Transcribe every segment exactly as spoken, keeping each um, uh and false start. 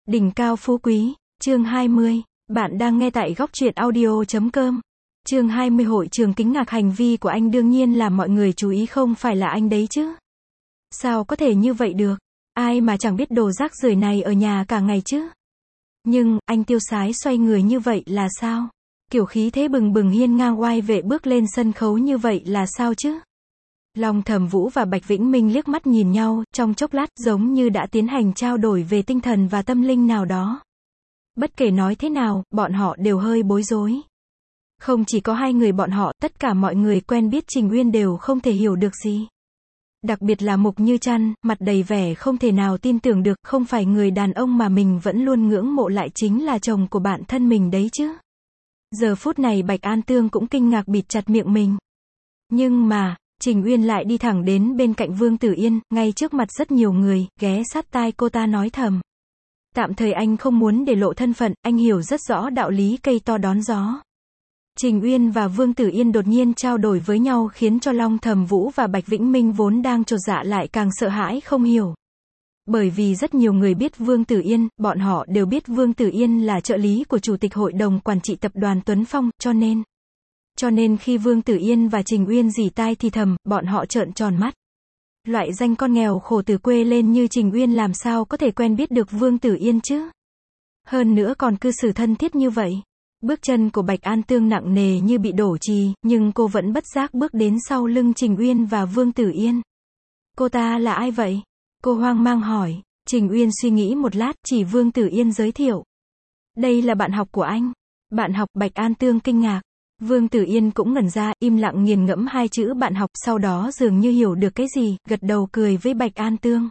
Đỉnh cao phú quý, chương hai mươi. Bạn đang nghe tại góc truyện audio chấm com. Chương hai mươi. Hội trường kinh ngạc. Hành vi của anh đương nhiên làm mọi người chú ý, không phải là anh đấy chứ. Sao có thể như vậy được? Ai mà chẳng biết đồ rác rưởi này ở nhà cả ngày chứ. Nhưng, anh tiêu sái xoay người như vậy là sao? Kiểu khí thế bừng bừng hiên ngang oai vệ bước lên sân khấu như vậy là sao chứ? Long Thẩm Vũ và Bạch Vĩnh Minh liếc mắt nhìn nhau, trong chốc lát, giống như đã tiến hành trao đổi về tinh thần và tâm linh nào đó. Bất kể nói thế nào, bọn họ đều hơi bối rối. Không chỉ có hai người bọn họ, tất cả mọi người quen biết Trình Uyên đều không thể hiểu được gì. Đặc biệt là Mục Như Trăn, mặt đầy vẻ không thể nào tin tưởng được, không phải người đàn ông mà mình vẫn luôn ngưỡng mộ lại chính là chồng của bạn thân mình đấy chứ. Giờ phút này Bạch An Tương cũng kinh ngạc bịt chặt miệng mình. Nhưng mà, Trình Uyên lại đi thẳng đến bên cạnh Vương Tử Yên, ngay trước mặt rất nhiều người, ghé sát tai cô ta nói thầm. Tạm thời anh không muốn để lộ thân phận, anh hiểu rất rõ đạo lý cây to đón gió. Trình Uyên và Vương Tử Yên đột nhiên trao đổi với nhau khiến cho Long Thẩm Vũ và Bạch Vĩnh Minh vốn đang chột dạ lại càng sợ hãi không hiểu. Bởi vì rất nhiều người biết Vương Tử Yên, bọn họ đều biết Vương Tử Yên là trợ lý của Chủ tịch Hội đồng Quản trị Tập đoàn Tuấn Phong, cho nên... Cho nên khi Vương Tử Yên và Trình Uyên rỉ tai thì thầm, bọn họ trợn tròn mắt. Loại danh con nghèo khổ từ quê lên như Trình Uyên làm sao có thể quen biết được Vương Tử Yên chứ? Hơn nữa còn cư xử thân thiết như vậy. Bước chân của Bạch An Tương nặng nề như bị đổ chì, nhưng cô vẫn bất giác bước đến sau lưng Trình Uyên và Vương Tử Yên. Cô ta là ai vậy? Cô hoang mang hỏi. Trình Uyên suy nghĩ một lát, chỉ Vương Tử Yên giới thiệu. Đây là bạn học của anh. Bạn học. Bạch An Tương kinh ngạc. Vương Tử Yên cũng ngẩn ra, im lặng nghiền ngẫm hai chữ bạn học, sau đó dường như hiểu được cái gì, gật đầu cười với Bạch An Tương.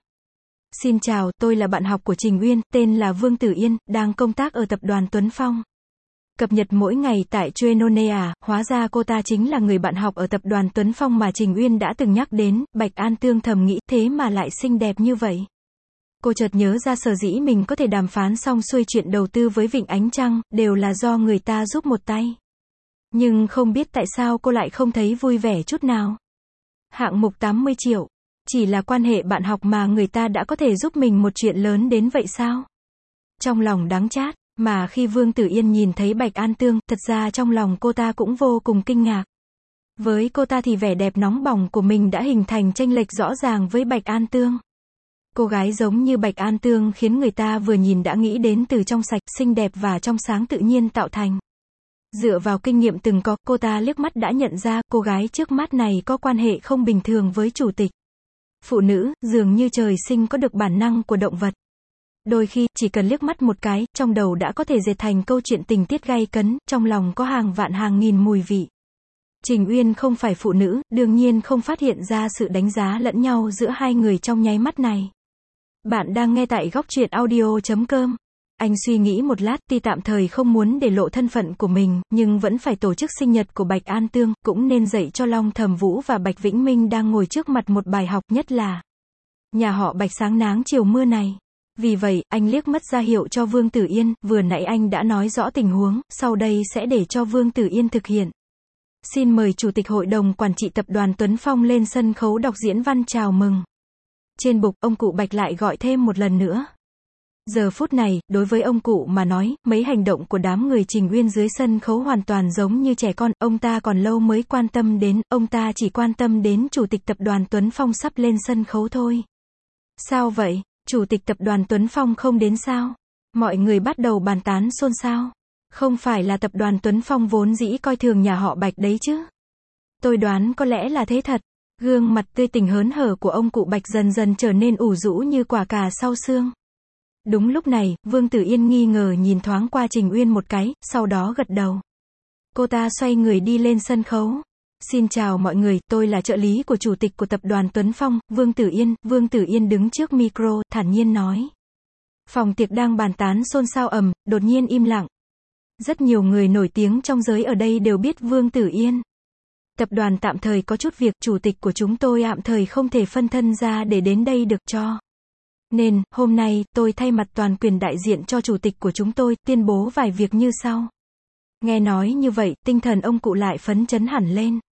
Xin chào, tôi là bạn học của Trình Uyên, tên là Vương Tử Yên, đang công tác ở tập đoàn Tuấn Phong. Cập nhật mỗi ngày tại Trenonia, hóa ra cô ta chính là người bạn học ở tập đoàn Tuấn Phong mà Trình Uyên đã từng nhắc đến. Bạch An Tương thầm nghĩ, thế mà lại xinh đẹp như vậy. Cô chợt nhớ ra sở dĩ mình có thể đàm phán xong xuôi chuyện đầu tư với Vịnh Ánh Trăng, đều là do người ta giúp một tay. Nhưng không biết tại sao cô lại không thấy vui vẻ chút nào. Hạng mục tám mươi triệu. Chỉ là quan hệ bạn học mà người ta đã có thể giúp mình một chuyện lớn đến vậy sao? Trong lòng đắng chát, mà khi Vương Tử Yên nhìn thấy Bạch An Tương, thật ra trong lòng cô ta cũng vô cùng kinh ngạc. Với cô ta thì vẻ đẹp nóng bỏng của mình đã hình thành chênh lệch rõ ràng với Bạch An Tương. Cô gái giống như Bạch An Tương khiến người ta vừa nhìn đã nghĩ đến từ trong sạch, xinh đẹp và trong sáng tự nhiên tạo thành. Dựa vào kinh nghiệm từng có, cô ta liếc mắt đã nhận ra, cô gái trước mắt này có quan hệ không bình thường với chủ tịch. Phụ nữ, dường như trời sinh có được bản năng của động vật. Đôi khi, chỉ cần liếc mắt một cái, trong đầu đã có thể dệt thành câu chuyện tình tiết gay cấn, trong lòng có hàng vạn hàng nghìn mùi vị. Trình Uyên không phải phụ nữ, đương nhiên không phát hiện ra sự đánh giá lẫn nhau giữa hai người trong nháy mắt này. Bạn đang nghe tại góc truyện audio chấm com. Anh suy nghĩ một lát, tuy tạm thời không muốn để lộ thân phận của mình, nhưng vẫn phải tổ chức sinh nhật của Bạch An Tương, cũng nên dạy cho Long Thẩm Vũ và Bạch Vĩnh Minh đang ngồi trước mặt một bài học, nhất là nhà họ Bạch sáng náng chiều mưa này. Vì vậy, anh liếc mắt ra hiệu cho Vương Tử Yên, vừa nãy anh đã nói rõ tình huống, sau đây sẽ để cho Vương Tử Yên thực hiện. Xin mời Chủ tịch Hội đồng Quản trị Tập đoàn Tuấn Phong lên sân khấu đọc diễn văn chào mừng. Trên bục, ông cụ Bạch lại gọi thêm một lần nữa. Giờ phút này, đối với ông cụ mà nói, mấy hành động của đám người Trình Uyên dưới sân khấu hoàn toàn giống như trẻ con, ông ta còn lâu mới quan tâm đến, ông ta chỉ quan tâm đến Chủ tịch Tập đoàn Tuấn Phong sắp lên sân khấu thôi. Sao vậy? Chủ tịch Tập đoàn Tuấn Phong không đến sao? Mọi người bắt đầu bàn tán xôn xao. Không phải là Tập đoàn Tuấn Phong vốn dĩ coi thường nhà họ Bạch đấy chứ? Tôi đoán có lẽ là thế thật. Gương mặt tươi tỉnh hớn hở của ông cụ Bạch dần dần trở nên ủ rũ như quả cà sau sương. Đúng lúc này, Vương Tử Yên nghi ngờ nhìn thoáng qua Trình Uyên một cái, sau đó gật đầu. Cô ta xoay người đi lên sân khấu. Xin chào mọi người, tôi là trợ lý của Chủ tịch của Tập đoàn Tuấn Phong, Vương Tử Yên. Vương Tử Yên đứng trước micro, thản nhiên nói. Phòng tiệc đang bàn tán xôn xao ầm, đột nhiên im lặng. Rất nhiều người nổi tiếng trong giới ở đây đều biết Vương Tử Yên. Tập đoàn tạm thời có chút việc, chủ tịch của chúng tôi tạm thời không thể phân thân ra để đến đây được cho. Nên, hôm nay, tôi thay mặt toàn quyền đại diện cho chủ tịch của chúng tôi, tuyên bố vài việc như sau. Nghe nói như vậy, tinh thần ông cụ lại phấn chấn hẳn lên.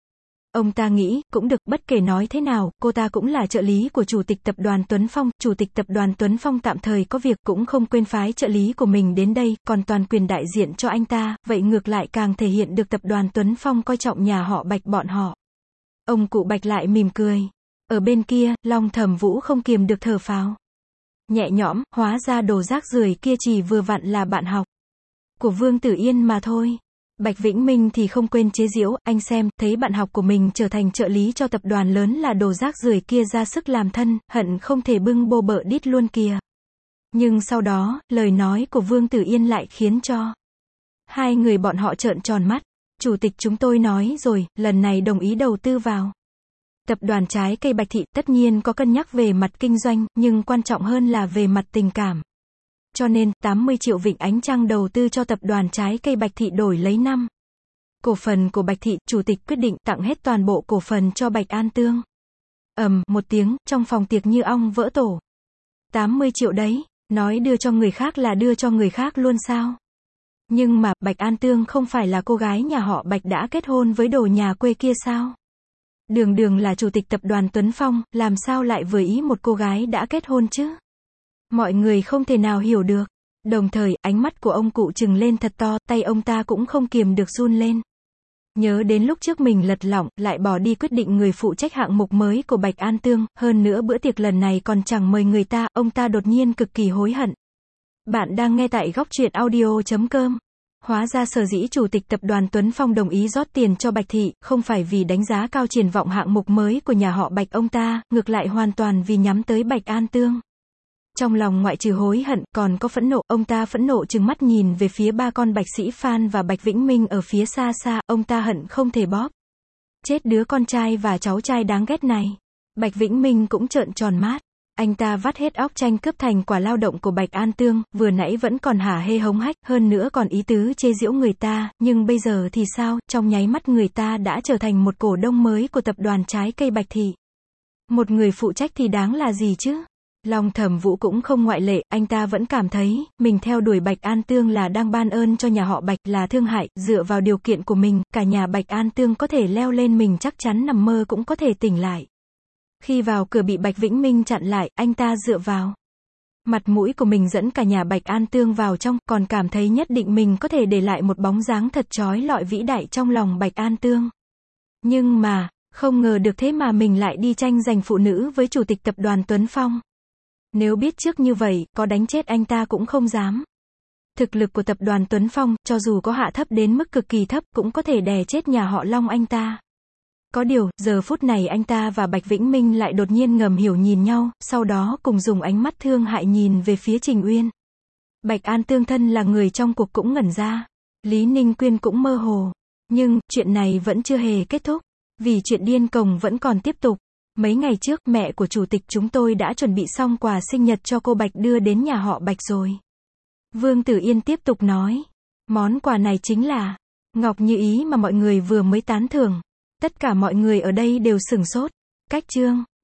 Ông ta nghĩ, cũng được, bất kể nói thế nào, cô ta cũng là trợ lý của chủ tịch tập đoàn Tuấn Phong, chủ tịch tập đoàn Tuấn Phong tạm thời có việc cũng không quên phái trợ lý của mình đến đây, còn toàn quyền đại diện cho anh ta, vậy ngược lại càng thể hiện được tập đoàn Tuấn Phong coi trọng nhà họ Bạch bọn họ. Ông cụ Bạch lại mỉm cười. Ở bên kia, Long Thẩm Vũ không kiềm được thở phào. Nhẹ nhõm, hóa ra đồ rác rưởi kia chỉ vừa vặn là bạn học của Vương Tử Yên mà thôi. Bạch Vĩnh Minh thì không quên chế giễu, anh xem, thấy bạn học của mình trở thành trợ lý cho tập đoàn lớn là đồ rác rưởi kia ra sức làm thân, hận không thể bưng bô bợ đít luôn kìa. Nhưng sau đó, lời nói của Vương Tử Yên lại khiến cho hai người bọn họ trợn tròn mắt. Chủ tịch chúng tôi nói rồi, lần này đồng ý đầu tư vào tập đoàn trái cây Bạch Thị, tất nhiên có cân nhắc về mặt kinh doanh, nhưng quan trọng hơn là về mặt tình cảm. Cho nên, tám mươi triệu Vịnh Ánh Trăng đầu tư cho tập đoàn trái cây Bạch Thị đổi lấy năm cổ phần của Bạch Thị, chủ tịch quyết định tặng hết toàn bộ cổ phần cho Bạch An Tương. Ầm, một tiếng, trong phòng tiệc như ong vỡ tổ. tám mươi triệu đấy, nói đưa cho người khác là đưa cho người khác luôn sao? Nhưng mà, Bạch An Tương không phải là cô gái nhà họ Bạch đã kết hôn với đồ nhà quê kia sao? Đường đường là chủ tịch tập đoàn Tuấn Phong, làm sao lại vừa ý một cô gái đã kết hôn chứ? Mọi người không thể nào hiểu được. Đồng thời, ánh mắt của ông cụ trừng lên thật to, tay ông ta cũng không kiềm được run lên. Nhớ đến lúc trước mình lật lọng, lại bỏ đi quyết định người phụ trách hạng mục mới của Bạch An Tương, hơn nữa bữa tiệc lần này còn chẳng mời người ta, ông ta đột nhiên cực kỳ hối hận. Bạn đang nghe tại góc truyện audio chấm com. Hóa ra sở dĩ chủ tịch tập đoàn Tuấn Phong đồng ý rót tiền cho Bạch Thị, không phải vì đánh giá cao triển vọng hạng mục mới của nhà họ Bạch ông ta, ngược lại hoàn toàn vì nhắm tới Bạch An Tương. Trong lòng ngoại trừ hối hận, còn có phẫn nộ, ông ta phẫn nộ trừng mắt nhìn về phía ba con Bạch Sĩ Phan và Bạch Vĩnh Minh ở phía xa xa, ông ta hận không thể bóp chết đứa con trai và cháu trai đáng ghét này. Bạch Vĩnh Minh cũng trợn tròn mắt. Anh ta vắt hết óc tranh cướp thành quả lao động của Bạch An Tương, vừa nãy vẫn còn hả hê hống hách, hơn nữa còn ý tứ chê giễu người ta, nhưng bây giờ thì sao, trong nháy mắt người ta đã trở thành một cổ đông mới của tập đoàn trái cây Bạch Thị. Một người phụ trách thì đáng là gì chứ? Long Thẩm Vũ cũng không ngoại lệ, anh ta vẫn cảm thấy, mình theo đuổi Bạch An Tương là đang ban ơn cho nhà họ Bạch, là thương hại, dựa vào điều kiện của mình, cả nhà Bạch An Tương có thể leo lên mình chắc chắn nằm mơ cũng có thể tỉnh lại. Khi vào cửa bị Bạch Vĩnh Minh chặn lại, anh ta dựa vào mặt mũi của mình dẫn cả nhà Bạch An Tương vào trong, còn cảm thấy nhất định mình có thể để lại một bóng dáng thật chói lọi vĩ đại trong lòng Bạch An Tương. Nhưng mà, không ngờ được thế mà mình lại đi tranh giành phụ nữ với chủ tịch tập đoàn Tuấn Phong. Nếu biết trước như vậy, có đánh chết anh ta cũng không dám. Thực lực của tập đoàn Tuấn Phong, cho dù có hạ thấp đến mức cực kỳ thấp, cũng có thể đè chết nhà họ Long anh ta. Có điều, giờ phút này anh ta và Bạch Vĩnh Minh lại đột nhiên ngầm hiểu nhìn nhau, sau đó cùng dùng ánh mắt thương hại nhìn về phía Trình Uyên. Bạch An Tương thân là người trong cuộc cũng ngẩn ra. Lý Ninh Quyên cũng mơ hồ. Nhưng, chuyện này vẫn chưa hề kết thúc. Vì chuyện điên cuồng vẫn còn tiếp tục. Mấy ngày trước, mẹ của chủ tịch chúng tôi đã chuẩn bị xong quà sinh nhật cho cô Bạch đưa đến nhà họ Bạch rồi. Vương Tử Yên tiếp tục nói. Món quà này chính là ngọc như ý mà mọi người vừa mới tán thưởng. Tất cả mọi người ở đây đều sửng sốt. Cách chương